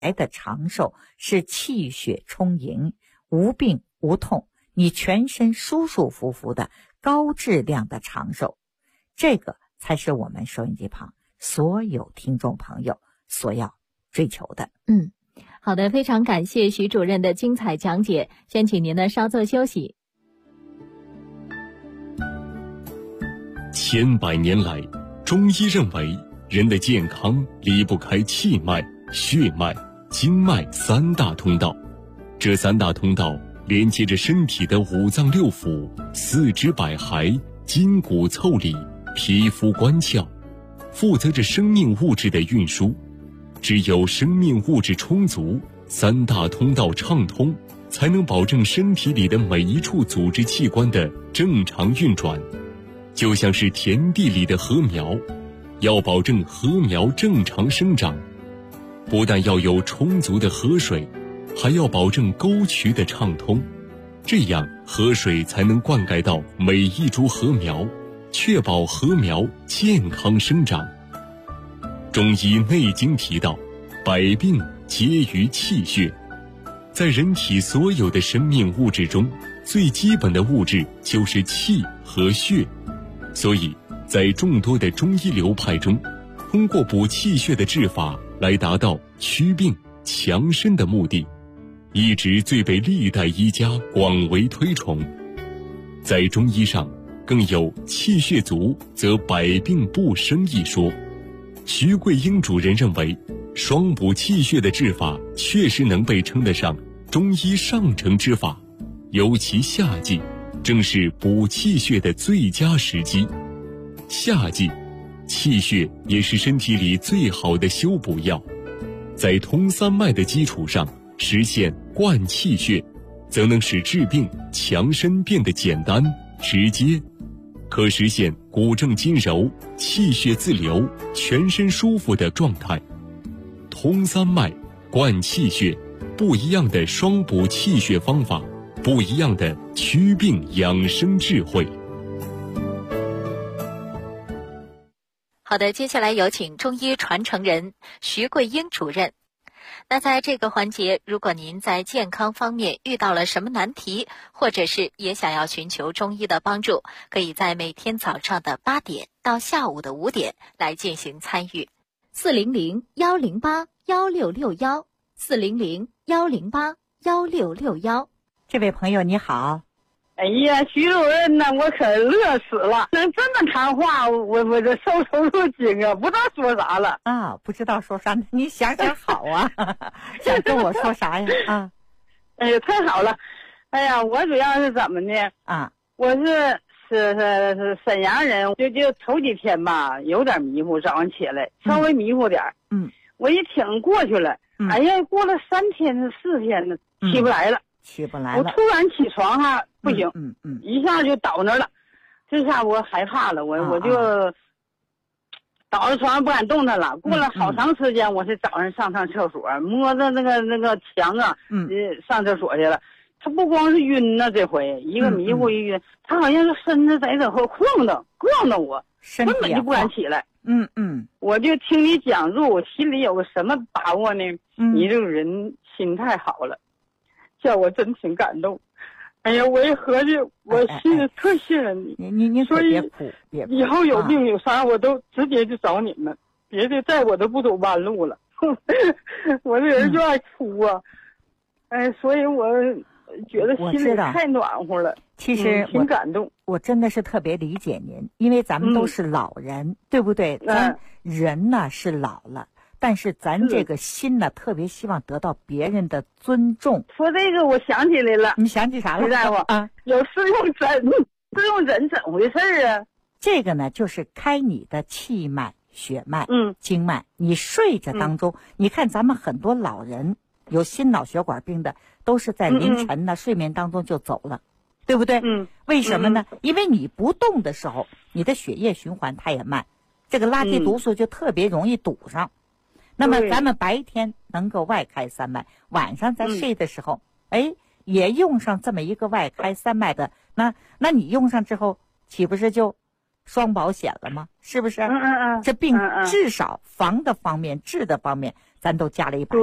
来的长寿是气血充盈，无病无痛，你全身舒舒服服的高质量的长寿，这个才是我们收音机旁所有听众朋友所要追求的。 好的，非常感谢徐主任的精彩讲解，先请您呢稍作休息。 千百年来，中医认为人的健康离不开气脉、血脉、经脉三大通道，这三大通道连接着身体的五脏六腑、四肢百骸、筋骨腠理、皮肤关窍，负责着生命物质的运输。只有生命物质充足，三大通道畅通，才能保证身体里的每一处组织器官的正常运转。就像是田地里的禾苗，要保证禾苗正常生长，不但要有充足的河水，还要保证沟渠的畅通，这样河水才能灌溉到每一株禾苗，确保禾苗健康生长。中医内经提到，百病皆于气血。在人体所有的生命物质中，最基本的物质就是气和血。所以在众多的中医流派中，通过补气血的治法来达到祛病强身的目的，一直最被历代医家广为推崇。在中医上更有气血足则百病不生一说。徐桂英主任认为，双补气血的治法确实能被称得上中医上乘之法，尤其夏季正是补气血的最佳时机。夏季气血也是身体里最好的修补药，在通三脉的基础上实现灌气血，则能使治病强身变得简单直接，可实现骨正筋柔、气血自流、全身舒服的状态。通三脉、灌气血，不一样的双补气血方法，不一样的祛病养生智慧。 好的，接下来有请中医传承人徐桂英主任。那在这个环节，如果您在健康方面遇到了什么难题，或者是也想要寻求中医的帮助，可以在每天早上的8点到下午的5点来进行参与。400-108-1661，400-108-1661。 这位朋友你好。 哎呀，徐主任呐，我可乐死了！能这么谈话，我这受入惊啊，不知道说啥了啊，不知道说啥，你想想好啊，想跟我说啥呀？啊， 哎呀，太好了！哎呀，我主要是怎么呢？ 啊， 我是沈阳人，就头几天吧，有点迷糊，早上起来稍微迷糊点我一挺过去了，哎呀，过了3天4天呢，起不来了。我突然起床哈，不行，一下就倒那了，这下我害怕了，我就倒在床上不敢动弹了。过了好长时间，我是早上上厕所，摸着那个墙啊，上厕所去了。他不光是晕呢，这回一个迷糊一晕，他好像是身子在这后晃荡我，根本就不敢起来。我就听你讲述，我心里有个什么把握呢？你这个人心太好了。叫我真挺感动，哎呀，我一合计，我心里特信任你， 您所以别哭以后有病有啥我都直接就找你们，别的再我都不走弯路了。我这人就爱哭啊，哎，所以我觉得心里太暖和了。 其实挺感动， 我真的是特别理解您，因为咱们都是老人，对不对？咱人呢是老了。但是咱这个心呢，特别希望得到别人的尊重。 说这个，我想起来了。 你想起啥了？ 大夫啊，有试用针，试用针怎么回事啊？ 这个呢，就是开你的气脉、血脉、经脉。你睡着当中，你看咱们很多老人有心脑血管病的，都是在凌晨呢睡眠当中就走了，对不对？为什么呢？因为你不动的时候，你的血液循环它也慢，这个垃圾毒素就特别容易堵上。那么咱们白天能够外开三脉，晚上在睡的时候，也用上这么一个外开三脉的，那你用上之后，岂不是就双保险了吗？是不是？这病至少防的方面、治的方面，咱都加了一把劲。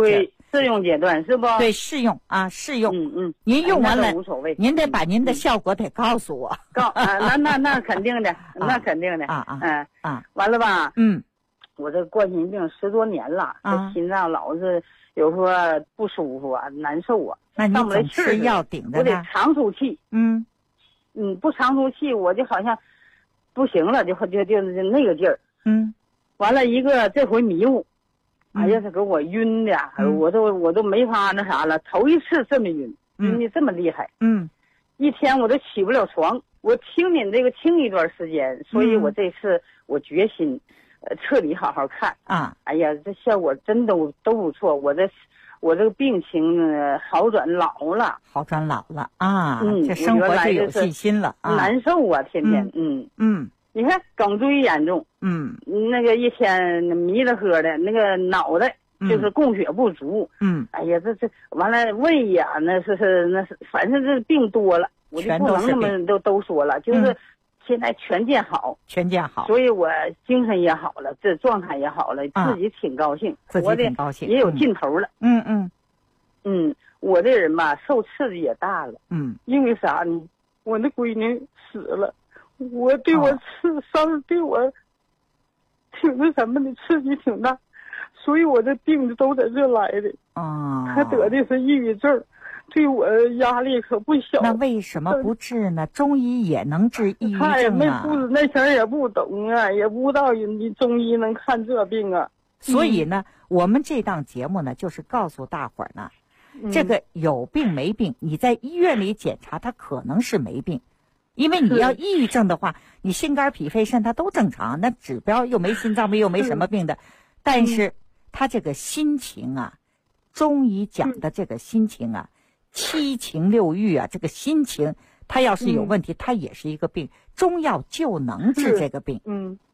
试用阶段是不？ 对，试用啊，试用。 您用完了无所谓， 您得把您的效果得告诉我。 那肯定的，那肯定的完了吧？我这冠心病10多年了，这心脏老是有时候不舒服啊，难受啊。 那你总吃药顶着呢？ 我得长出气。不长出气，我就好像不行了，就那个劲儿。完了一个这回迷糊，哎呀，他给我晕的，我都没法那啥了。头一次这么晕的这么厉害。一天我都起不了床。我听您这个听一段时间，所以我这次我决心，彻底好好看啊。哎呀，这效果真都不错。我这个病情好转老了啊。这生活就有信心了啊。 难受啊，天天。你看颈椎严重。那个一天迷了喝的，那个脑袋就是供血不足。哎呀，这完了胃呀，那是反正这病多了，我就不能那么都说了，就是现在全见好。所以我精神也好了，这状态也好了，自己挺高兴，活的也有劲头了。我这人吧，受刺激也大了。因为啥呢？我那闺女死了，我对我伤对我挺那什么的，刺激挺大，所以我这病都在这来的。他得的是抑郁症，对我压力可不小。 那为什么不治呢？中医也能治抑郁症啊。 他也那前儿也不懂啊，也不知道人家中医能看这病啊。 所以呢，我们这档节目呢，就是告诉大伙儿呢，这个有病没病，你在医院里检查，他可能是没病。因为你要抑郁症的话，你心肝脾肺肾它都正常，那指标又没心脏病又没什么病的，但是他这个心情啊，中医讲的这个心情啊，七情六欲啊，这个心情他要是有问题，他也是一个病，中药就能治这个病。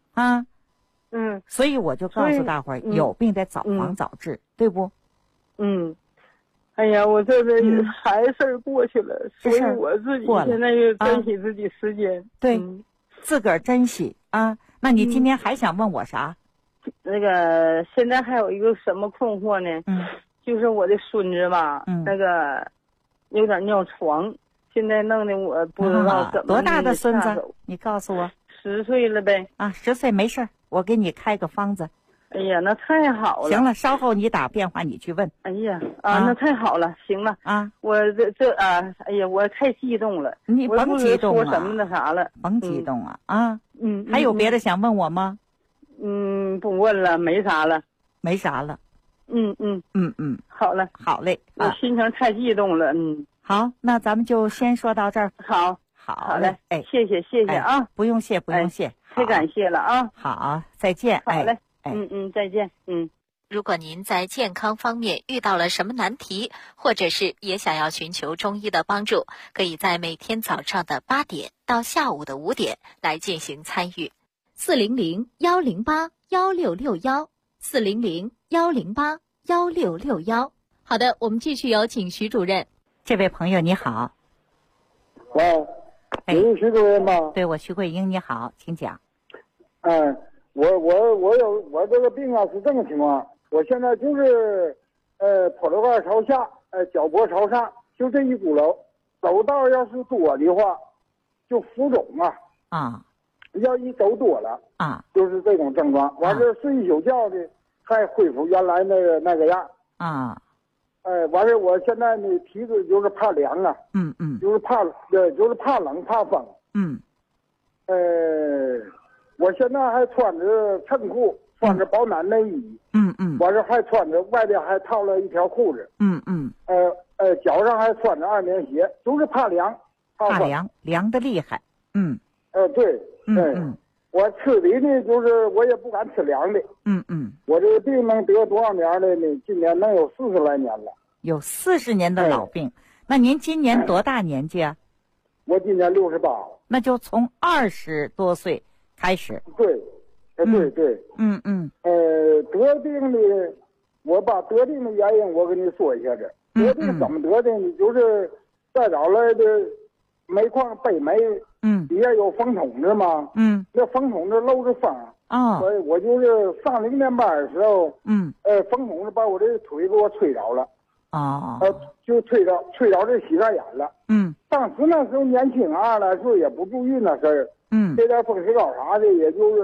所以我就告诉大伙儿，有病得早防早治，对不？ 哎呀，我这孩子事儿过去了，所以我自己现在就珍惜自己时间。 对，自个儿珍惜啊。那你今天还想问我啥？ 那个现在还有一个什么困惑呢？就是我的孙子吧，那个有点尿床，现在弄得我不知道怎么。 多大的孙子？你告诉我。 10岁了呗。 10岁没事，我给你开个方子。 哎呀，那太好了！ 行了，稍后你打电话你去问。 哎呀，那太好了，行了我哎呀，我太激动了。 你甭激动说什么那啥了？ 甭激动还有别的想问我吗？ 不问了，没啥了。好了， 好嘞。 我心情太激动了。 好，那咱们就先说到这儿。好嘞， 谢谢啊！ 不用谢， 太感谢了啊！ 好，再见。 好嘞，再见。 如果您在健康方面遇到了什么难题，或者是也想要寻求中医的帮助，可以在每天早上的8点到下午的5点来进行参与。400-108-1661，400-108-1661。好的，我们继续有请徐主任。 这位朋友你好。 喂，你是徐主任吗？ 对，我徐桂英，你好，请讲。 我这个病啊是这个情况，我现在就是腿盖朝下，脚脖朝上，就这一股篓，走道要是多的话，就浮肿要一走多了就是这种症状。完事睡一宿觉的，还恢复原来那个样完事我现在呢体质就是怕凉就是怕冷怕风我现在还穿着衬裤，穿着保暖内衣完事还穿着外边还套了一条裤子脚上还穿着2棉鞋，就是怕凉怕凉，凉的厉害对我吃的呢就是我也不敢吃凉的我这个病能得多少年了呢？今年能有40来年了。 有40年的老病那您今年多大年纪啊？ 我今年68。 那就从20多岁开始。 对对得病的，我把得病的原因我跟你说一下子。得病怎么得的？你就是再找来的煤矿北煤底下有风筒子嘛，那风筒子漏着风，所以我就是上0点半的时候，风筒子把我这腿给我吹着了，就吹着这膝盖眼了，当时那时候年轻啊，那时候也不注意那事儿，这点风湿膏啥的，也就是，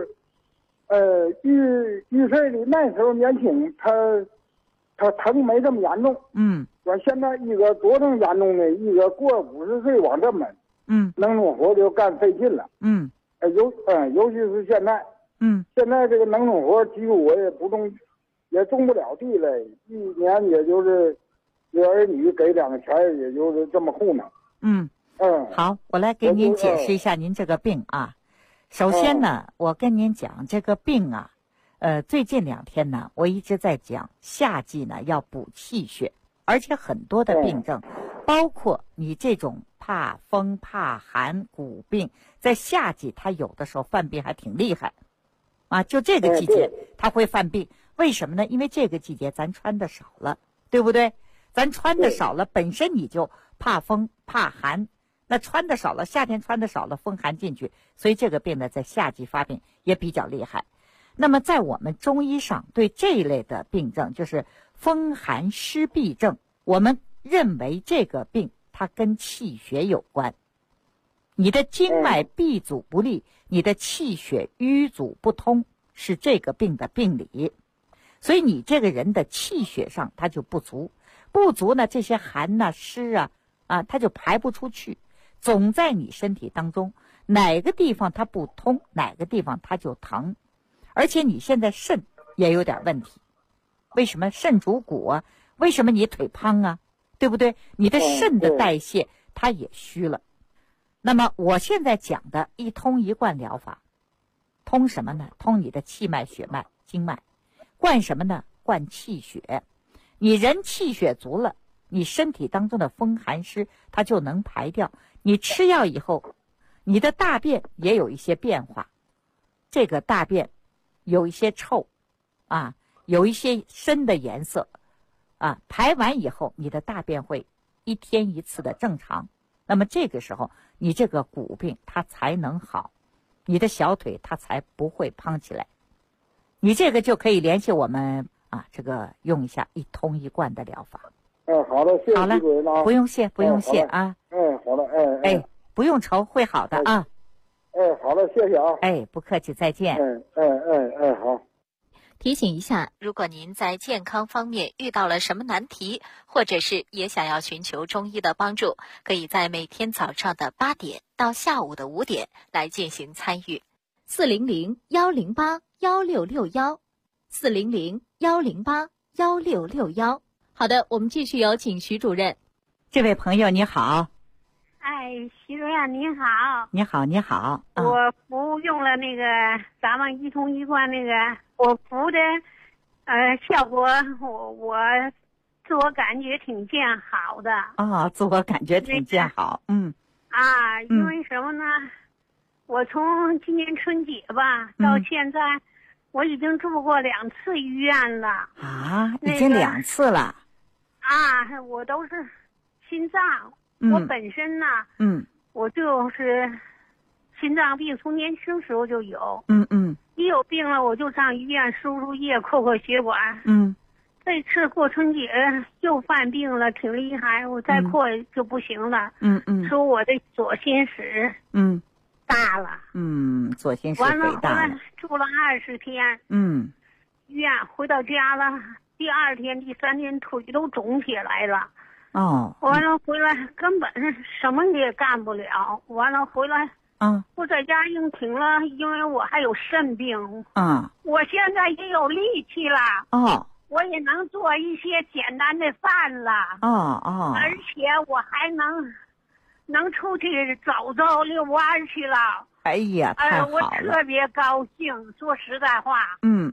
遇事的那时候年轻，他疼没这么严重，说现在一个多正严重的，一个过50岁往这门，能弄活就干费劲了，尤其是现在，现在这个能弄活几乎我也种不了地了，一年也就是这儿女给2个钱，也就是这么糊弄。 好，我来给您解释一下您这个病啊。首先呢，我跟您讲这个病啊，最近2天呢，我一直在讲夏季呢要补气血，而且很多的病症，包括你这种怕风怕寒骨病，在夏季它有的时候犯病还挺厉害，就这个季节它会犯病，为什么呢？因为这个季节咱穿的少了，对不对？咱穿的少了，本身你就怕风怕寒，那穿的少了，夏天穿的少了，风寒进去，所以这个病呢在夏季发病也比较厉害。那么在我们中医上对这一类的病症，就是风寒湿痹症，我们认为这个病它跟气血有关，你的经脉闭阻不利，你的气血瘀阻不通，是这个病的病理。所以你这个人的气血上它就不足呢，这些寒啊湿啊它就排不出去，总在你身体当中哪个地方它不通，哪个地方它就疼。而且你现在肾也有点问题，为什么？肾主骨啊，为什么你腿胖啊，对不对？你的肾的代谢它也虚了。那么我现在讲的一通一贯疗法，通什么呢？通你的气脉血脉经脉，灌什么呢？灌气血。你人气血足了，你身体当中的风寒湿它就能排掉，你吃药以后你的大便也有一些变化，这个大便有一些臭有一些深的颜色排完以后你的大便会1天1次的正常，那么这个时候你这个骨病它才能好，你的小腿它才不会胖起来。你这个就可以联系我们这个用一下一通一贯的疗法。 好的，谢谢。 好了，不用谢啊。 好的， 不用愁，会好的啊。 好的，谢谢啊。 不客气，再见。 好。 提醒一下，如果您在健康方面遇到了什么难题，或者是也想要寻求中医的帮助，可以在每天早上的8点到下午的5点来进行参与。400-108-1661，400-108-1661。好的，我们继续有请徐主任。 这位朋友你好。 徐主任您好。 你好。 我服用了那个咱们一通一贯那个，我服的效果我自我感觉挺见好的。 自我感觉挺见好。 因为什么呢？我从今年春节吧到现在，我已经住过2次医院了。 已经2次了。 我都是心脏。我本身呢，我就是心脏病，从年轻时候就有。一有病了，我就上医院输液、扩血管。这次过春节又犯病了，挺厉害，我再扩就不行了。说我的左心室大了。 左心室肥大了。 完了住了20天。医院回到家了，第2天、第3天腿都肿起来了。完了回来根本是什么也干不了。完了回来，我在家硬挺了，因为我还有肾病。我现在也有力气了。我也能做一些简单的饭了。而且我还能出去走走遛弯去了。 哎呀，太好了！ 我特别高兴，说实在话。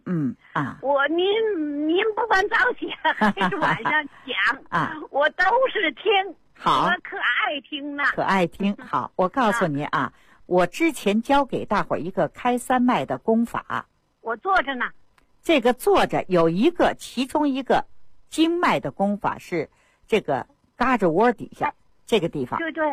您不管早起还是晚上讲我都是听。 好， 我可爱听呢。 可爱听。好，我告诉您我之前教给大伙儿一个开3脉的功法。 我做着呢。 这个做着有其中一个经脉的功法是这个胳肢窝底下这个地方。 对。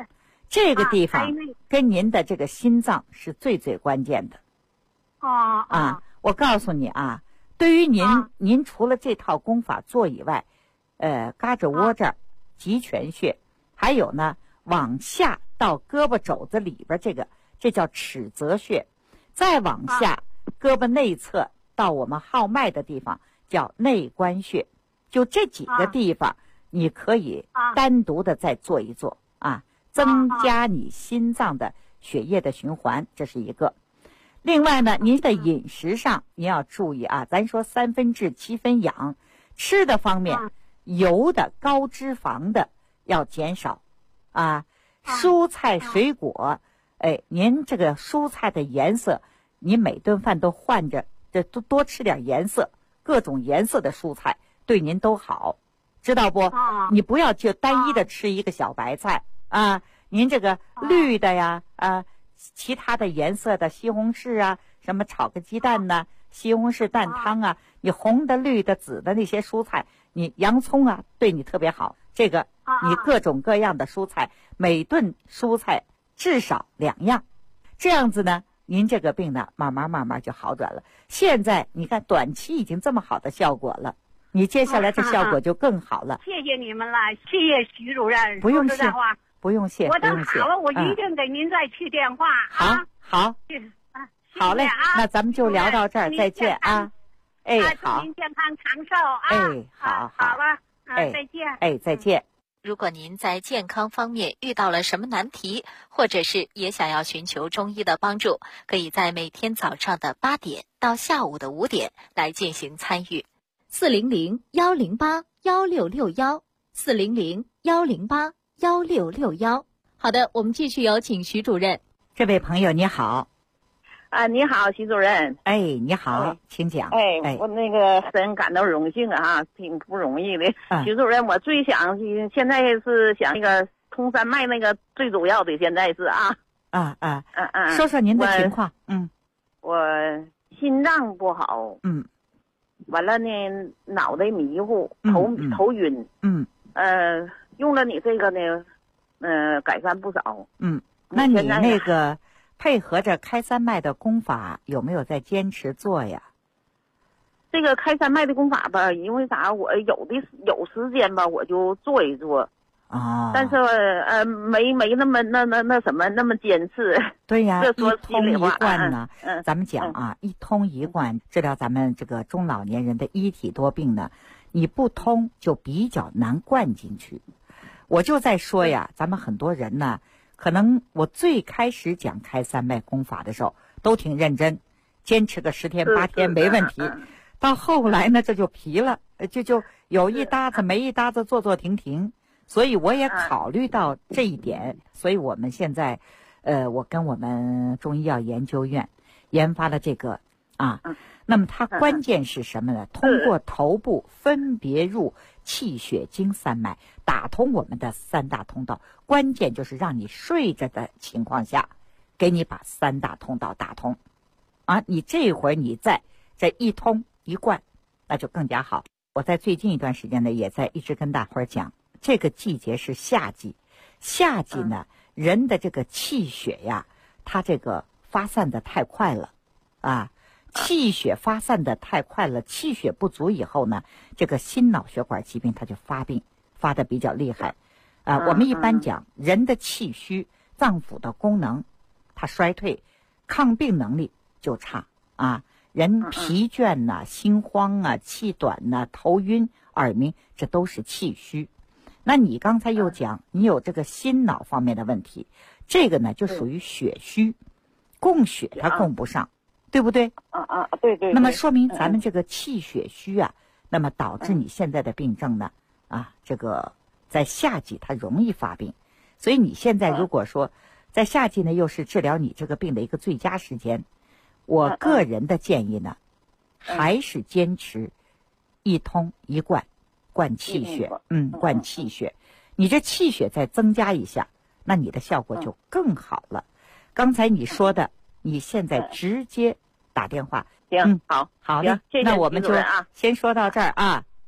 这个地方跟您的这个心脏是最关键的。我告诉你啊，对于您除了这套功法做以外，胳肢窝这儿极泉穴，还有呢往下到胳膊肘子里边这叫尺泽穴，再往下胳膊内侧到我们号脉的地方叫内关穴，就这几个地方你可以单独的再做一做增加你心脏的血液的循环，这是一个。另外呢，您的饮食上您要注意咱说3分治7分养，吃的方面油的高脂肪的要减少蔬菜水果，您这个蔬菜的颜色，你每顿饭都换着，这多吃点颜色，各种颜色的蔬菜对您都好，知道不？你不要就单一的吃一个小白菜您这个绿的呀其他的颜色的西红柿什么炒个鸡蛋呢，西红柿蛋汤你红的绿的紫的那些蔬菜，你洋葱对你特别好，这个你各种各样的蔬菜，每顿蔬菜至少2样，这样子呢您这个病呢慢慢就好转了。现在你看短期已经这么好的效果了，你接下来这效果就更好了。 谢谢你们了，谢谢徐主任。 不用谢，不用谢。 我等好了，我一定给您再去电话。 好，好嘞，那咱们就聊到这儿，再见好。 祝您健康长寿好了，再见。 再见。 如果您在健康方面遇到了什么难题，或者是也想要寻求中医的帮助，可以在每天早上的8点到下午的5点来进行参与。400-108-1661，400-108-1661。好的，我们继续有请徐主任。 这位朋友你好。 你好，徐主任。 你好，请讲。 我那个深感到荣幸挺不容易的。徐主任，我最想现在是想那个通三脉那个最主要的，现在是说说您的情况。 我心脏不好。完了呢，脑袋迷糊，头晕。用了你这个呢，改善不少。 那你那个配合着开三脉的功法有没有在坚持做呀？ 这个开三脉的功法吧，因为啥，我有时间吧，我就做一做。但是没那么那么坚持。 对呀，一通一贯呢。咱们讲一通一贯治疗咱们这个中老年人的一体多病呢，你不通就比较难灌进去。我就在说呀，咱们很多人呢，可能我最开始讲开三脉功法的时候都挺认真，坚持个10天8天没问题。到后来呢，这就疲了，就有一搭子没一搭子，做停。所以我也考虑到这一点，所以我们现在，我跟我们中医药研究院研发了这个那么它关键是什么呢？通过头部分别入气血经三脉，打通我们的3大通道。关键就是让你睡着的情况下，给你把3大通道打通你这会儿你再这一通一贯，那就更加好。我在最近一段时间呢，也在一直跟大伙儿讲，这个季节是夏季，夏季呢，人的这个气血呀，它这个发散的太快了气血发散的太快了，气血不足以后呢，这个心脑血管疾病它就发的比较厉害我们一般讲人的气虚，脏腑的功能它衰退，抗病能力就差人疲倦心慌气短头晕耳鸣，这都是气虚。那你刚才又讲你有这个心脑方面的问题，这个呢就属于血虚，供血它供不上，对不对？ 对。 那么说明咱们这个气血虚那么导致你现在的病症呢这个在夏季它容易发病，所以你现在如果说在夏季呢又是治疗你这个病的一个最佳时间，我个人的建议呢还是坚持一通一贯，灌气血灌气血，你这气血再增加一下，那你的效果就更好了。刚才你说的你现在直接打电话。 行， 好的， 谢谢。 那我们就先说到这儿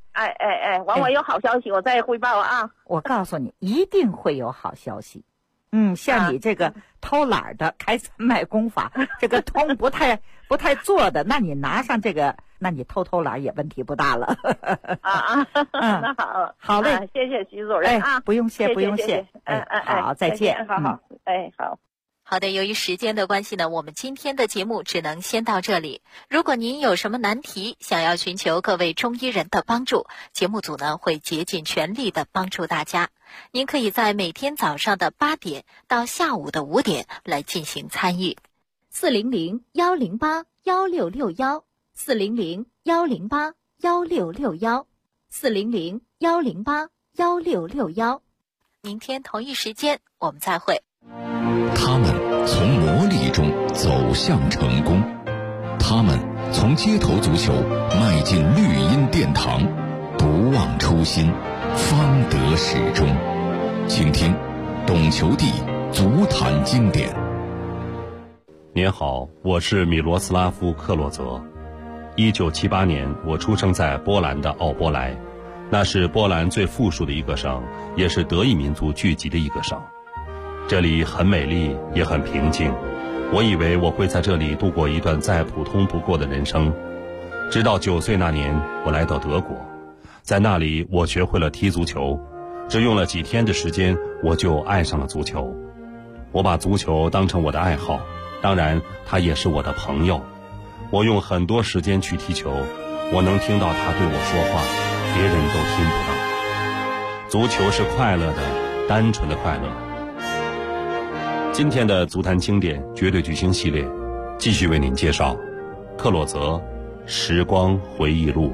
完我有好消息我再汇报我告诉你一定会有好消息。 像你这个偷懒的开山脉功法，这个通不太做的，那你拿上这个，那你偷懒也问题不大了。 那好， 好嘞， 谢谢徐主任不用谢，不用谢。好，再见。 好，好。 好的，由于时间的关系呢，我们今天的节目只能先到这里。如果您有什么难题，想要寻求各位中医人的帮助，节目组呢会竭尽全力的帮助大家。您可以在每天早上的8点到下午的5点来进行参与。400-108-1661，400-108-1661，400-108-1661。明天同一时间我们再会。 他们从磨砺中走向成功，他们从街头足球迈进绿茵殿堂，不忘初心，方得始终。请听懂球帝足坛经典。 您好，我是米罗斯拉夫·克洛泽。1978年，我出生在波兰的奥波莱，那是波兰最富庶的一个省，也是德裔民族聚集的一个省。这里很美丽，也很平静。我以为我会在这里度过一段再普通不过的人生。直到9岁那年，我来到德国，在那里我学会了踢足球，只用了几天的时间，我就爱上了足球。我把足球当成我的爱好，当然，他也是我的朋友。我用很多时间去踢球，我能听到他对我说话，别人都听不到。足球是快乐的，单纯的快乐。今天的足坛经典绝对巨星系列，继续为您介绍克洛泽《时光回忆录》。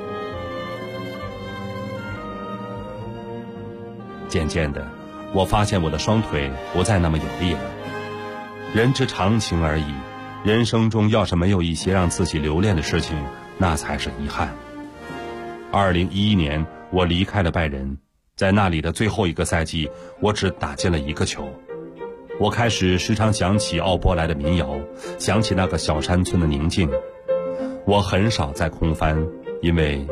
渐渐的，我发现我的双腿不再那么有力了。人之常情而已，人生中要是没有一些让自己留恋的事情，那才是遗憾。2011年，我离开了拜仁，在那里的最后一个赛季，我只打进了1个球。我开始时常想起奥波莱的民谣，想起那个小山村的宁静。我很少再空翻，因为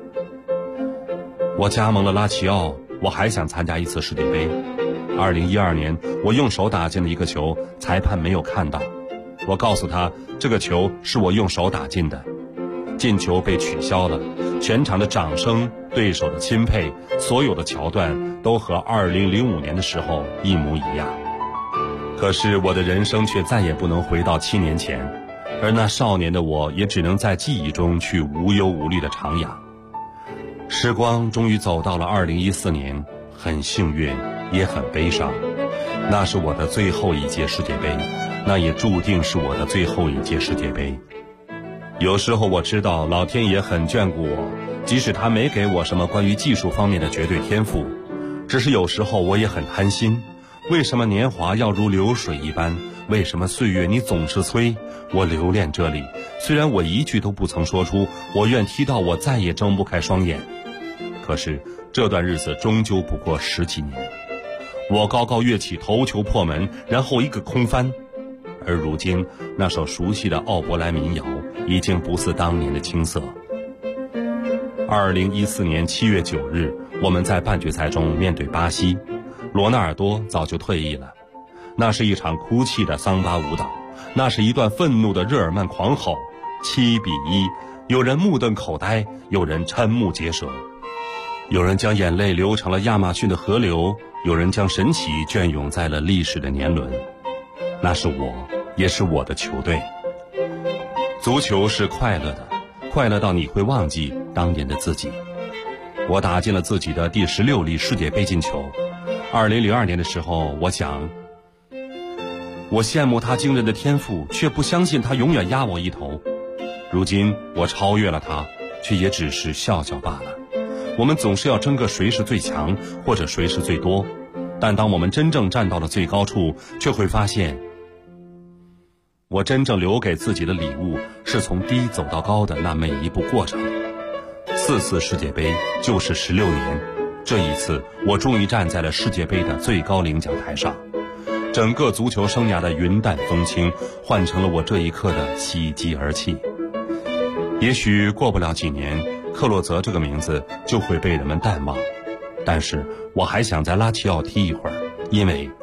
我加盟了拉齐奥，我还想参加一次世界杯。2012年，我用手打进了1个球，裁判没有看到。我告诉他，这个球是我用手打进的。进球被取消了，全场的掌声，对手的钦佩，所有的桥段都和2005年的时候一模一样。可是我的人生却再也不能回到7年前，而那少年的我也只能在记忆中去无忧无虑的徜徉。时光终于走到了2014年，很幸运，也很悲伤。那是我的最后一届世界杯，那也注定是我的最后一届世界杯。有时候我知道老天爷很眷顾我，即使他没给我什么关于技术方面的绝对天赋，只是有时候我也很贪心。为什么年华要如流水一般？为什么岁月你总是催？我留恋这里，虽然我一句都不曾说出我愿踢到我再也睁不开双眼，可是这段日子终究不过10几年。我高高跃起，头球破门，然后一个空翻。而如今那首熟悉的奥伯莱民谣已经不似当年的青涩。2014年7月9日，我们在半决赛中面对巴西，罗纳尔多早就退役了。那是一场哭泣的桑巴舞蹈，那是一段愤怒的日耳曼狂吼。7-1，有人目瞪口呆，有人瞠目结舌，有人将眼泪流成了亚马逊的河流，有人将神奇隽永在了历史的年轮。那是我，也是我的球队。足球是快乐的，快乐到你会忘记当年的自己。我打进了自己的第16粒世界杯进球。2002年的时候，我想，我羡慕他惊人的天赋，却不相信他永远压我一头。如今我超越了他，却也只是笑笑罢了。我们总是要争个谁是最强，或者谁是最多，但当我们真正站到了最高处，却会发现，我真正留给自己的礼物是从低走到高的那每一步过程。4次世界杯就是16年，这一次我终于站在了世界杯的最高领奖台上。整个足球生涯的云淡风轻换成了我这一刻的喜极而泣。也许过不了几年，克洛泽这个名字就会被人们淡忘，但是我还想在拉齐奥踢一会儿，因为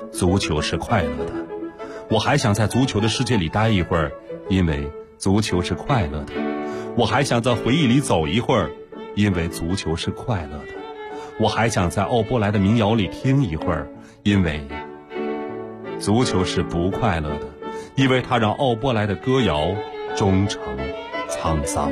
足球是快乐的。我还想在足球的世界里待一会儿，因为足球是快乐的。我还想在回忆里走一会儿，因为足球是快乐的。我还想在奥波莱的民谣里听一会儿，因为足球是不快乐的，因为它让奥波莱的歌谣终成沧桑。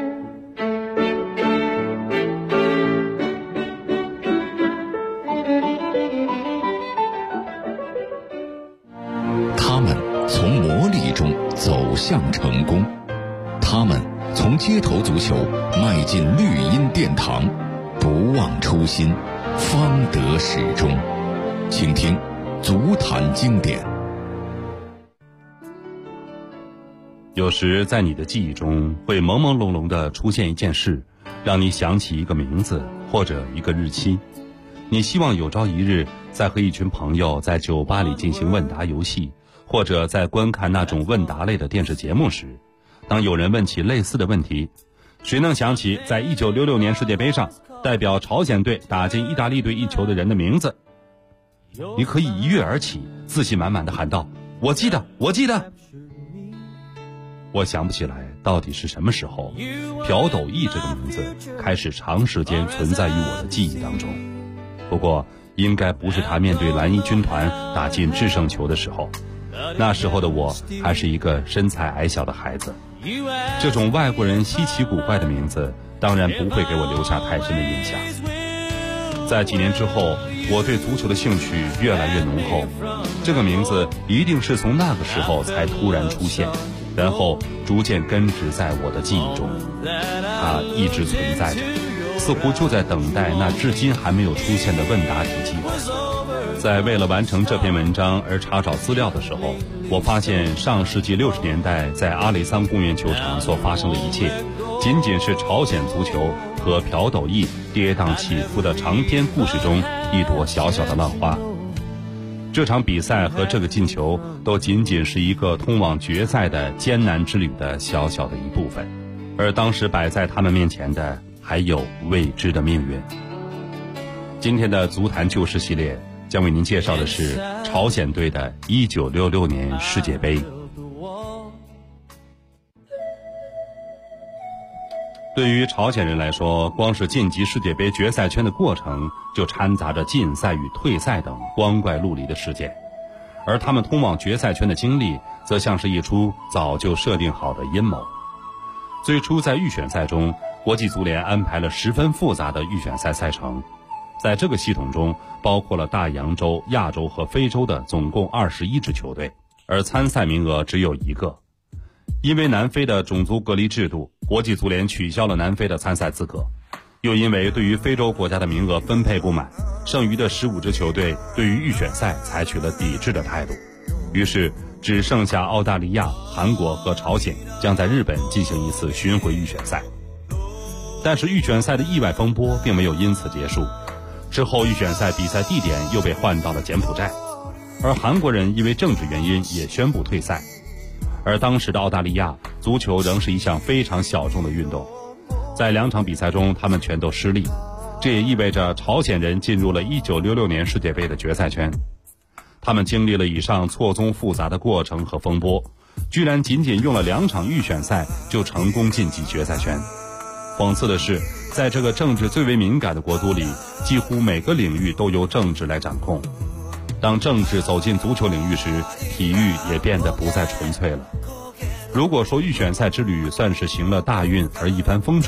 他们从磨砺中走向成功，他们从街头足球迈进绿荫殿堂，不忘初心，方得始终。请听足坛经典。 有时在你的记忆中会朦朦胧胧地出现一件事，让你想起一个名字或者一个日期。你希望有朝一日在和一群朋友在酒吧里进行问答游戏，或者在观看那种问答类的电视节目时，当有人问起类似的问题，谁能想起在1966年世界杯上代表朝鲜队打进意大利队一球的人的名字？你可以一跃而起，自信满满地喊道：我记得。我想不起来到底是什么时候，朴斗义这个名字开始长时间存在于我的记忆当中。不过应该不是他面对蓝衣军团打进制胜球的时候，那时候的我还是一个身材矮小的孩子。这种外国人稀奇古怪的名字当然不会给我留下太深的印象。在几年之后，我对足球的兴趣越来越浓厚，这个名字一定是从那个时候才突然出现，然后逐渐根植在我的记忆中。它一直存在着，似乎就在等待那至今还没有出现的问答题机会。在为了完成这篇文章而查找资料的时候，我发现上世纪60年代在阿里桑公园球场所发生的一切，仅仅是朝鲜足球和朴斗义跌宕起伏的长篇故事中一朵小小的浪花。这场比赛和这个进球都仅仅是一个通往决赛的艰难之旅的小小的一部分，而当时摆在他们面前的还有未知的命运。今天的足坛旧事系列将为您介绍的是朝鲜队的1966年世界杯。对于朝鲜人来说，光是晋级世界杯决赛圈的过程就掺杂着进赛与退赛等光怪陆离的事件，而他们通往决赛圈的经历则像是一出早就设定好的阴谋。最初在预选赛中，国际足联安排了十分复杂的预选赛赛程，在这个系统中包括了大洋洲、亚洲和非洲的总共21支球队，而参赛名额只有1个。因为南非的种族隔离制度，国际足联取消了南非的参赛资格，又因为对于非洲国家的名额分配不满，剩余的15支球队对于预选赛采取了抵制的态度，于是只剩下澳大利亚、韩国和朝鲜将在日本进行一次巡回预选赛。但是预选赛的意外风波并没有因此结束，之后预选赛比赛地点又被换到了柬埔寨，而韩国人因为政治原因也宣布退赛。而当时的澳大利亚，足球仍是一项非常小众的运动，在2场比赛中他们全都失利，这也意味着朝鲜人进入了1966年世界杯的决赛圈。他们经历了以上错综复杂的过程和风波，居然仅仅用了2场预选赛就成功晋级决赛圈。讽刺的是，在这个政治最为敏感的国度里，几乎每个领域都由政治来掌控。当政治走进足球领域时，体育也变得不再纯粹了。如果说预选赛之旅算是行了大运而一帆风顺，